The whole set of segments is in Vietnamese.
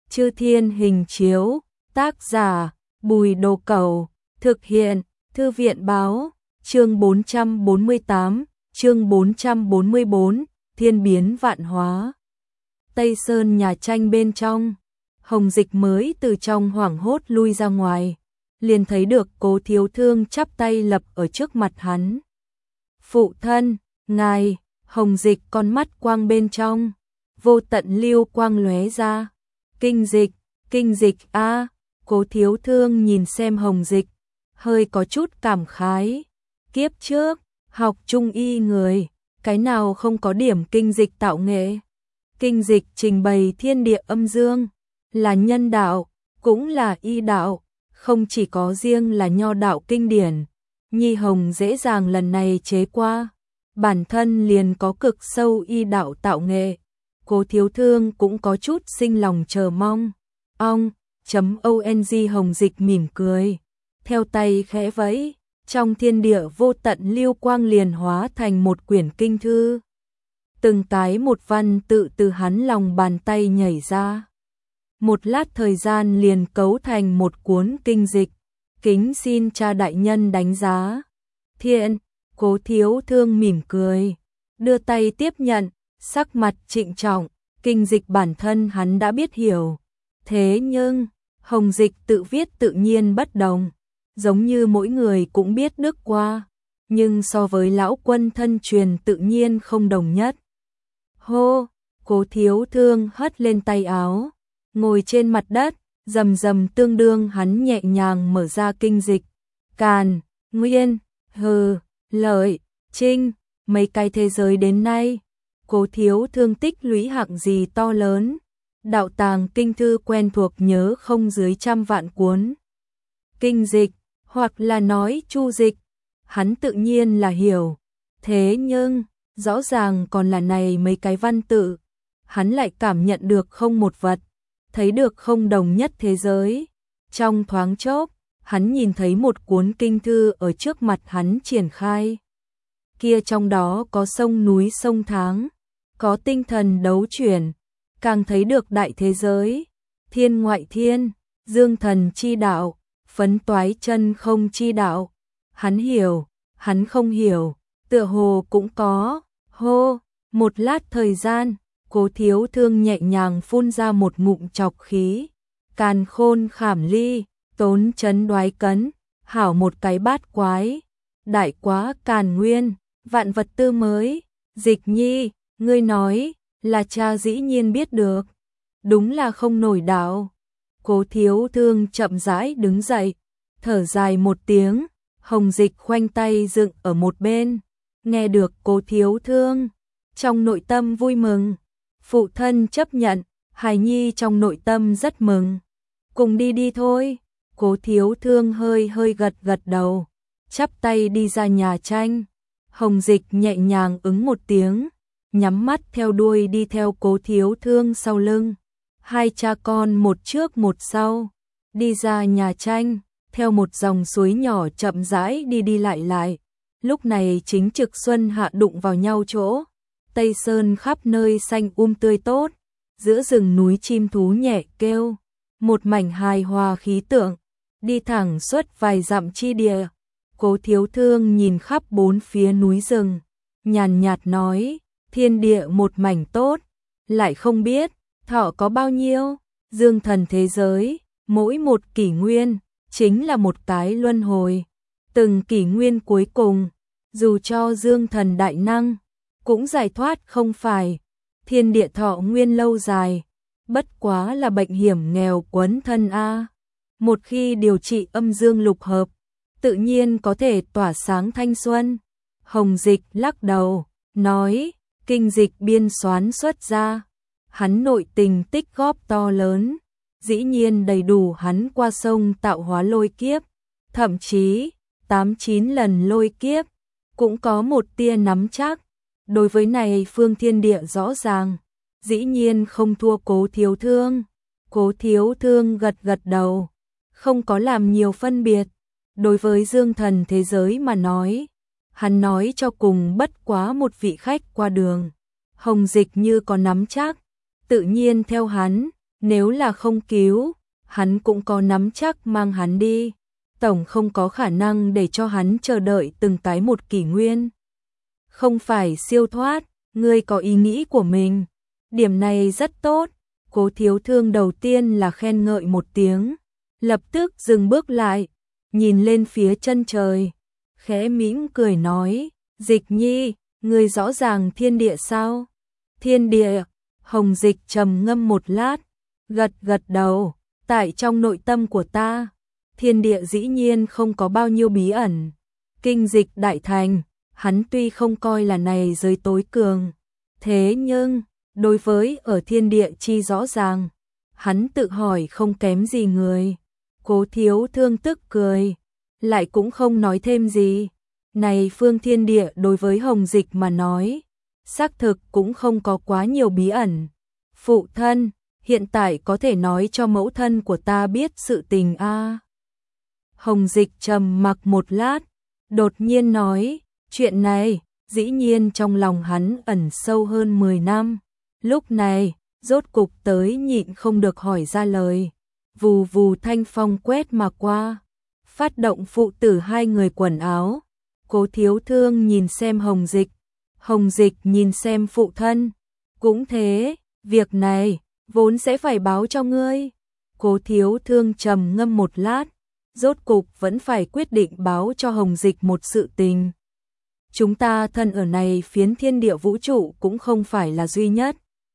Chư Thiên Hình Chiếu, tác giả Bùi Đồ Cẩu, thực hiện Thư viện Báo, chương 448, chương 444, Thiên biến vạn hóa. Tây Sơn nhà tranh bên trong, Hồng Dịch mới từ trong hoảng hốt lui ra ngoài, liền thấy được Cố Thiếu Thương chắp tay lập ở trước mặt hắn. Phụ thân, ngài. Hồng Dịch con mắt quang bên trong, vô tận lưu quang lóe ra. Kinh dịch a. Cố Thiếu Thương nhìn xem Hồng Dịch, hơi có chút cảm khái. Kiếp trước, học trung y người, cái nào không có điểm kinh dịch tạo nghệ. Kinh dịch trình bày thiên địa âm dương, là nhân đạo, cũng là y đạo, không chỉ có riêng là nho đạo kinh điển. Nhi Hồng dễ dàng lần này chế qua, bản thân liền có cực sâu y đạo tạo nghệ. Cố Thiếu Thương cũng có chút sinh lòng chờ mong. Ong. Hồng Dịch mỉm cười, theo tay khẽ vẫy, trong thiên địa vô tận lưu quang liền hóa thành một quyển kinh thư. Từng cái một văn tự từ hắn lòng bàn tay nhảy ra. Một lát thời gian liền cấu thành một cuốn kinh dịch, kính xin cha đại nhân đánh giá. Thiện. Cố Thiếu Thương mỉm cười, đưa tay tiếp nhận, sắc mặt trịnh trọng. Kinh dịch bản thân hắn đã biết hiểu, thế nhưng Hồng Dịch tự viết tự nhiên bất đồng, giống như mỗi người cũng biết đức qua, nhưng so với lão quân thân truyền tự nhiên không đồng nhất. Hô. Cố Thiếu Thương hất lên tay áo, ngồi trên mặt đất, rầm rầm tương đương hắn nhẹ nhàng mở ra kinh dịch. Càn, Nguyên, Hừ, Lợi, Trinh, mấy cái thế giới đến nay, Cố Thiếu Thương tích lũy hạng gì to lớn. Đạo tàng kinh thư quen thuộc nhớ không dưới 100 vạn cuốn. Kinh dịch, hoặc là nói chu dịch, hắn tự nhiên là hiểu. Thế nhưng, rõ ràng còn là này mấy cái văn tự, hắn lại cảm nhận được không một vật, thấy được không đồng nhất thế giới. Trong thoáng chốc, hắn nhìn thấy một cuốn kinh thư ở trước mặt hắn triển khai. Kia trong đó có sông núi sông tháng, có tinh thần đấu chuyển, càng thấy được đại thế giới, thiên ngoại thiên, dương thần chi đạo, phấn toái chân không chi đạo. Hắn hiểu, hắn không hiểu, tựa hồ cũng có. Hô. Một lát thời gian, Cố Thiếu Thương nhẹ nhàng phun ra một ngụm trọc khí. Càn khôn khảm ly, tốn chấn đoái cấn, hảo một cái bát quái. Đại quá càn nguyên, vạn vật tư mới. Dịch nhi, ngươi nói, là cha dĩ nhiên biết được. Đúng là không nổi đạo. Cố Thiếu Thương chậm rãi đứng dậy, thở dài một tiếng. Hồng Dịch khoanh tay dựng ở một bên, nghe được Cố Thiếu Thương, trong nội tâm vui mừng. Phụ thân chấp nhận, hài nhi trong nội tâm rất mừng. Cùng đi thôi. Cố Thiếu Thương hơi gật đầu, chắp tay đi ra nhà tranh. Hồng Dịch nhẹ nhàng ứng một tiếng, nhắm mắt theo đuôi đi theo Cố Thiếu Thương sau lưng. Hai cha con một trước một sau, đi ra nhà tranh, theo một dòng suối nhỏ chậm rãi đi lại. Lúc này chính trực xuân hạ đụng vào nhau chỗ, Tây Sơn khắp nơi xanh tươi tốt, giữa rừng núi chim thú nhẹ kêu, một mảnh hài hòa khí tượng, đi thẳng suốt vài dặm chi địa. Cố Thiếu Thương nhìn khắp bốn phía núi rừng, nhàn nhạt nói, thiên địa một mảnh tốt, lại không biết thọ có bao nhiêu. Dương thần thế giới, mỗi một kỷ nguyên chính là một cái luân hồi, từng kỷ nguyên cuối cùng, dù cho dương thần đại năng cũng giải thoát không phải. Thiên địa thọ nguyên lâu dài, bất quá là bệnh hiểm nghèo quấn thân a. Một khi điều trị âm dương lục hợp, tự nhiên có thể tỏa sáng thanh xuân. Hồng Dịch lắc đầu, nói, kinh dịch biên soán xuất ra, hắn nội tình tích góp to lớn, dĩ nhiên đầy đủ hắn qua sông tạo hóa lôi kiếp, thậm chí 8-9 lần lôi kiếp, cũng có một tia nắm chắc. Đối với này phương thiên địa rõ ràng, dĩ nhiên không thua Cố Thiếu Thương. Cố Thiếu Thương gật đầu, không có làm nhiều phân biệt. Đối với dương thần thế giới mà nói, hắn nói cho cùng bất quá một vị khách qua đường. Hồng Dịch như có nắm chắc, tự nhiên theo hắn, Nếu là không cứu, hắn cũng có nắm chắc mang hắn đi. Tổng không có khả năng để cho hắn chờ đợi từng cái một kỷ nguyên. Không phải siêu thoát, ngươi có ý nghĩ của mình. Điểm này rất tốt. Cố Thiếu Thương đầu tiên là khen ngợi một tiếng, lập tức dừng bước lại, nhìn lên phía chân trời, khẽ mỉm cười nói, Dịch Nhi, ngươi rõ ràng thiên địa sao? Thiên địa, Hồng Dịch trầm ngâm một lát, gật gật đầu, tại trong nội tâm của ta, thiên địa dĩ nhiên không có bao nhiêu bí ẩn. Kinh dịch đại thành, hắn tuy không coi là này giới tối cường, thế nhưng đối với ở thiên địa chi rõ ràng, hắn tự hỏi không kém gì người. Cố Thiếu Thương tức cười, lại cũng không nói thêm gì. Này phương thiên địa đối với Hồng Dịch mà nói, xác thực cũng không có quá nhiều bí ẩn. Phụ thân, hiện tại có thể nói cho mẫu thân của ta biết sự tình a? Hồng Dịch trầm mặc một lát, đột nhiên nói, chuyện này, dĩ nhiên trong lòng hắn ẩn sâu hơn 10 năm. Lúc này, rốt cục tới nhịn không được hỏi ra lời. Vù vù thanh phong quét mà qua, phát động phụ tử hai người quần áo. Cố Thiếu Thương nhìn xem Hồng Dịch nhìn xem phụ thân. Cũng thế, việc này vốn sẽ phải báo cho ngươi. Cố Thiếu Thương trầm ngâm một lát, rốt cục vẫn phải quyết định báo cho Hồng Dịch một sự tình. Chúng ta thân ở này phiến thiên địa vũ trụ cũng không phải là duy nhất.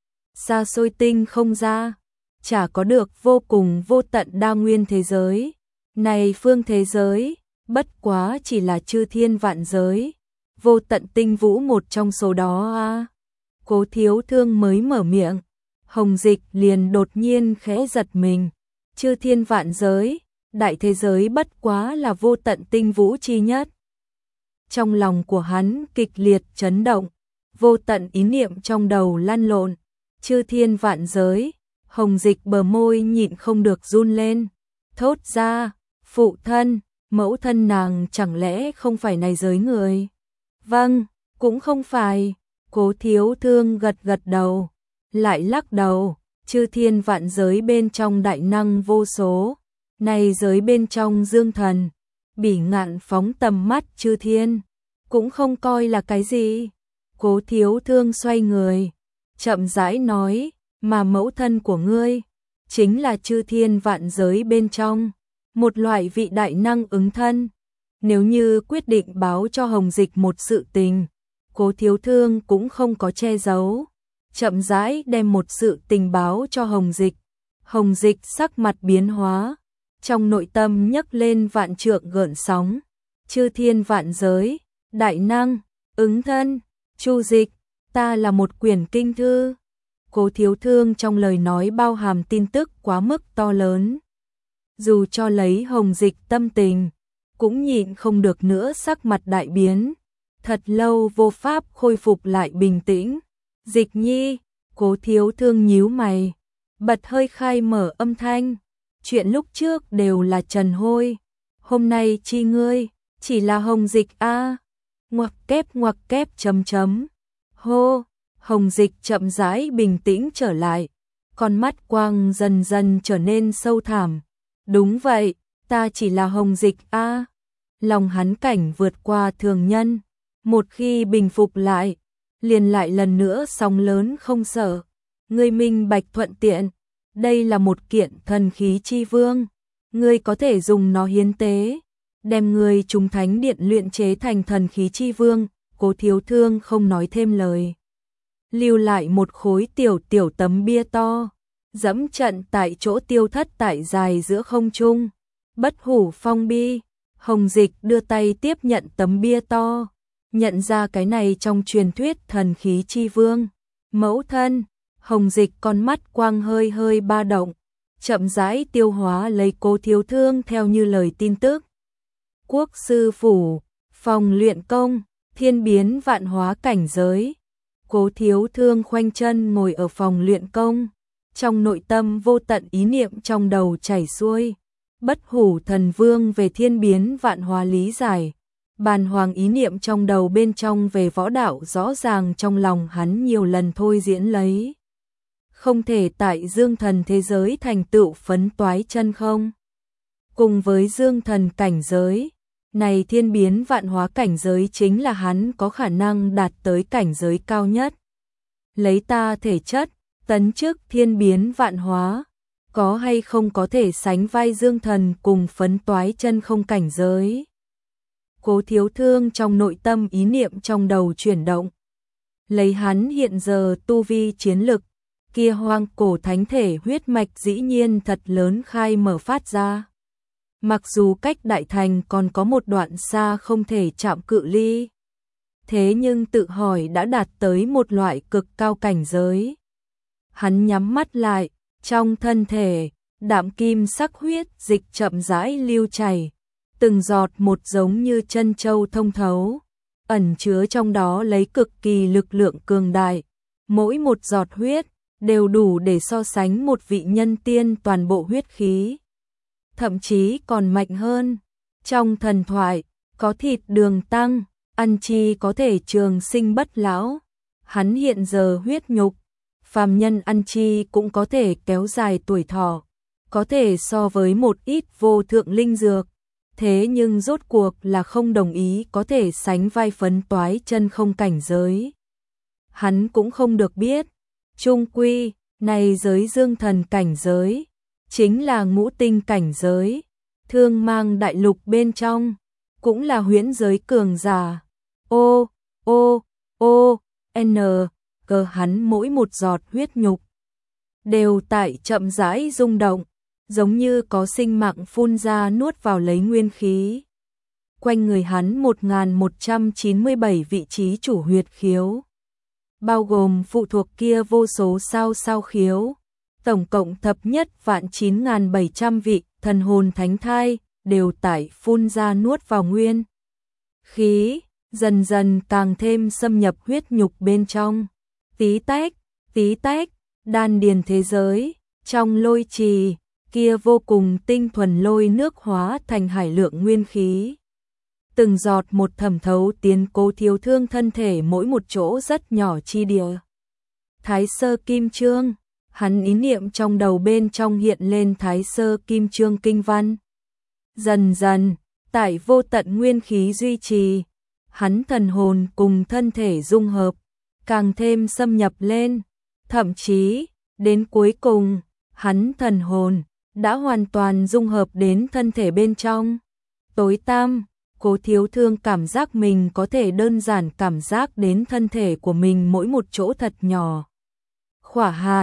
Xa xôi tinh không ra, chả có được vô cùng vô tận đa nguyên thế giới. Này phương thế giới, bất quá chỉ là chư thiên vạn giới, vô tận tinh vũ một trong số đó a. Cố Thiếu Thương mới mở miệng, Hồng Dịch liền đột nhiên khẽ giật mình. Chư thiên vạn giới, đại thế giới bất quá là vô tận tinh vũ chi nhất. Trong lòng của hắn kịch liệt chấn động, vô tận ý niệm trong đầu lăn lộn. Chư thiên vạn giới, Hồng Dịch bờ môi nhịn không được run lên, thốt ra, phụ thân, mẫu thân nàng chẳng lẽ không phải này giới người? Vâng, cũng không phải. Cố Thiếu Thương gật gật đầu, lại lắc đầu, chư thiên vạn giới bên trong đại năng vô số, này giới bên trong dương thần, bỉ ngạn phóng tầm mắt chư thiên, cũng không coi là cái gì. Cố Thiếu Thương xoay người, chậm rãi nói, mà mẫu thân của ngươi, chính là chư thiên vạn giới bên trong, một loại vị đại năng ứng thân. Nếu như quyết định báo cho Hồng Dịch một sự tình, Cố Thiếu Thương cũng không có che giấu, chậm rãi đem một sự tình báo cho Hồng Dịch. Hồng Dịch sắc mặt biến hóa, trong nội tâm nhấc lên vạn trượng gợn sóng. Chư thiên vạn giới, đại năng, ứng thân, Chu Dịch, ta là một quyển kinh thư. Cố Thiếu Thương trong lời nói bao hàm tin tức quá mức to lớn. Dù cho lấy Hồng Dịch tâm tình, cũng nhịn không được nữa sắc mặt đại biến. Thật lâu vô pháp khôi phục lại bình tĩnh. Dịch Nhi, Cố Thiếu Thương nhíu mày, bật hơi khai mở âm thanh. Chuyện lúc trước đều là trần hôi, hôm nay chi ngươi, chỉ là Hồng Dịch a. Ngoặc kép chấm chấm. Hô, Hồng Dịch chậm rãi bình tĩnh trở lại, con mắt quang dần dần trở nên sâu thẳm. Đúng vậy, ta chỉ là Hồng Dịch a. Lòng hắn cảnh vượt qua thường nhân, một khi bình phục lại, liền lại lần nữa sóng lớn không sợ. Ngươi minh bạch thuận tiện, đây là một kiện thần khí chi vương, ngươi có thể dùng nó hiến tế, đem ngươi trùng thánh điện luyện chế thành thần khí chi vương. Cố Thiếu Thương không nói thêm lời, lưu lại một khối tiểu tấm bia to, dẫm trận tại chỗ tiêu thất tại dài giữa không trung. Bất hủ phong bi. Hồng Dịch đưa tay tiếp nhận tấm bia to, nhận ra cái này trong truyền thuyết thần khí chi vương. Mẫu thân, Hồng Dịch con mắt quang hơi hơi ba động, chậm rãi tiêu hóa lấy Cố Thiếu Thương theo như lời tin tức. Quốc sư phủ, phòng luyện công, thiên biến vạn hóa cảnh giới. Cố Thiếu Thương khoanh chân ngồi ở phòng luyện công, trong nội tâm vô tận ý niệm trong đầu chảy xuôi. Bất hủ thần vương về thiên biến vạn hóa lý giải, bàn hoàng ý niệm trong đầu bên trong về võ đạo rõ ràng trong lòng hắn nhiều lần thôi diễn lấy. không thể tại dương thần thế giới thành tựu phấn toái chân không. Cùng với dương thần cảnh giới, này thiên biến vạn hóa cảnh giới chính là hắn có khả năng đạt tới cảnh giới cao nhất. Lấy ta thể chất, tấn chức thiên biến vạn hóa, có hay không có thể sánh vai dương thần cùng phấn toái chân không cảnh giới. Cố Thiếu Thương trong nội tâm ý niệm trong đầu chuyển động. Lấy hắn hiện giờ tu vi chiến lực, kia hoang cổ thánh thể huyết mạch dĩ nhiên thật lớn khai mở phát ra. Mặc dù cách đại thành còn có một đoạn xa không thể chạm cự ly, thế nhưng tự hỏi đã đạt tới một loại cực cao cảnh giới. Hắn nhắm mắt lại, trong thân thể, đạm kim sắc huyết dịch chậm rãi lưu chảy, từng giọt một giống như chân châu thông thấu, ẩn chứa trong đó lấy cực kỳ lực lượng cường đại, mỗi một giọt huyết đều đủ để so sánh một vị nhân tiên toàn bộ huyết khí. Thậm chí còn mạnh hơn. Trong thần thoại, có thịt đường tăng, ăn chi có thể trường sinh bất lão. Hắn hiện giờ huyết nhục, phàm nhân ăn chi cũng có thể kéo dài tuổi thọ, có thể so với một ít vô thượng linh dược. Thế nhưng rốt cuộc là không đồng ý có thể sánh vai phấn toái chân không cảnh giới. Hắn cũng không được biết, chung quy, này giới dương thần cảnh giới, chính là ngũ tinh cảnh giới, thương mang đại lục bên trong, cũng là huyễn giới cường giả. Cơ hắn mỗi một giọt huyết nhục đều tại chậm rãi rung động, giống như có sinh mạng phun ra nuốt vào lấy nguyên khí. Quanh người hắn 1197 vị trí chủ huyệt khiếu, bao gồm phụ thuộc kia vô số sao khiếu, tổng cộng thập nhất vạn 9.700 vị thần hồn thánh thai đều tại phun ra nuốt vào nguyên khí, dần dần càng thêm xâm nhập huyết nhục bên trong. Tí tách, đan điền thế giới, trong lôi trì, kia vô cùng tinh thuần lôi nước hóa thành hải lượng nguyên khí. Từng giọt một thẩm thấu tiến Cố Thiếu Thương thân thể mỗi một chỗ rất nhỏ chi địa. Thái sơ kim chương, hắn ý niệm trong đầu bên trong hiện lên thái sơ kim chương kinh văn. Dần dần, tại vô tận nguyên khí duy trì, hắn thần hồn cùng thân thể dung hợp, càng thêm xâm nhập lên, thậm chí, đến cuối cùng, hắn thần hồn đã hoàn toàn dung hợp đến thân thể bên trong. Tối tăm, Cố Thiếu Thương cảm giác mình có thể đơn giản cảm giác đến thân thể của mình mỗi một chỗ thật nhỏ. Khỏa hạt,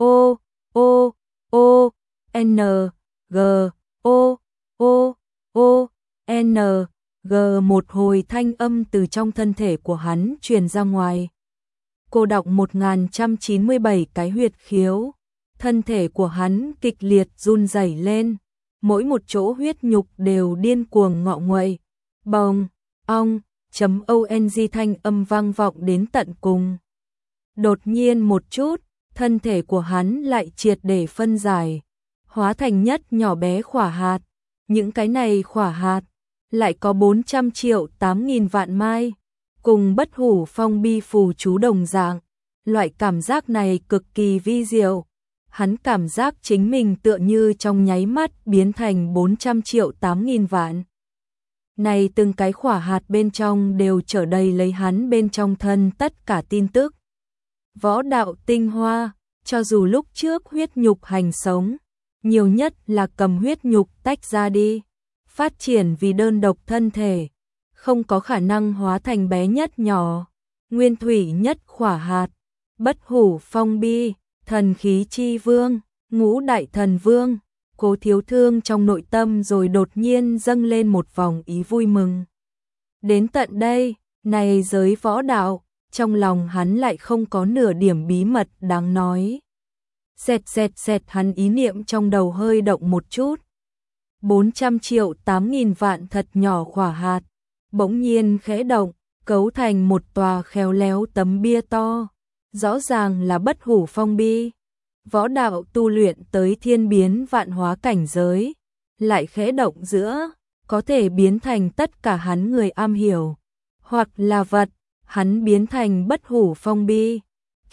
một hồi thanh âm từ trong thân thể của hắn truyền ra ngoài. Cô đọc 1197 cái huyệt khiếu, thân thể của hắn kịch liệt run rẩy lên, mỗi một chỗ huyết nhục đều điên cuồng ngọ nguậy. Bồng, ong, .ong thanh âm vang vọng đến tận cùng. Đột nhiên một chút, thân thể của hắn lại triệt để phân giải, hóa thành nhất nhỏ bé khỏa hạt. Những cái này khỏa hạt, lại có 400 triệu 8.000 vạn mai, cùng bất hủ phong bi phù chú đồng dạng. Loại cảm giác này cực kỳ vi diệu. Hắn cảm giác chính mình tựa như trong nháy mắt biến thành 400 triệu 8.000 vạn. Này từng cái khỏa hạt bên trong đều chở đầy lấy hắn bên trong thân tất cả tin tức. Võ đạo tinh hoa, cho dù lúc trước huyết nhục hành sống, nhiều nhất là cầm huyết nhục tách ra đi, phát triển vì đơn độc thân thể, không có khả năng hóa thành bé nhất nhỏ, nguyên thủy nhất khỏa hạt, bất hủ phong bi, thần khí chi vương, ngũ đại thần vương. Cố Thiếu Thương trong nội tâm rồi đột nhiên dâng lên một vòng ý vui mừng. Đến tận đây, này giới võ đạo, trong lòng hắn lại không có nửa điểm bí mật đáng nói. Xẹt hắn ý niệm trong đầu hơi động một chút. 400 triệu 8.000 vạn thật nhỏ khỏa hạt, bỗng nhiên khẽ động, cấu thành một tòa khéo léo tấm bia to. Rõ ràng là bất hủ phong bi. Võ đạo tu luyện tới thiên biến vạn hóa cảnh giới, lại khẽ động giữa, có thể biến thành tất cả hắn người am hiểu, hoặc là vật, hắn biến thành bất hủ phong bi.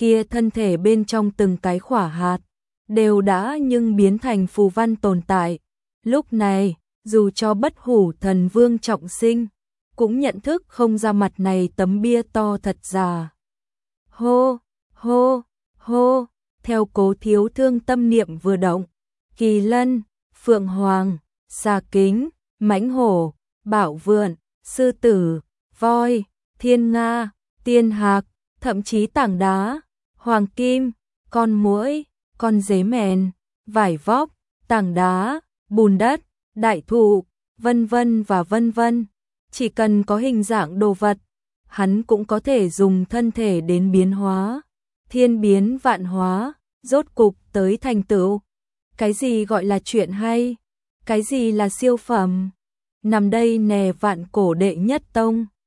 kia thân thể bên trong từng cái khỏa hạt, đều đã nhưng biến thành phù văn tồn tại. Lúc này, dù cho Bất Hủ Thần Vương trọng sinh, cũng nhận thức không ra mặt này tấm bia to thật già. Hô, hô, hô, theo Cố Thiếu Thương tâm niệm vừa động, kỳ lân, phượng hoàng, xà kính, mãnh hổ, bảo vượn, sư tử, voi, thiên nga, tiên hạc, thậm chí tảng đá, hoàng kim, con muỗi, con dế mèn, vải vóc, tảng đá, bùn đất, đại thụ, vân vân và vân vân. Chỉ cần có hình dạng đồ vật, hắn cũng có thể dùng thân thể đến biến hóa, thiên biến vạn hóa, rốt cục tới thành tựu. Cái gì gọi là chuyện hay? Cái gì là siêu phẩm? Nằm đây nè Vạn Cổ đệ nhất tông.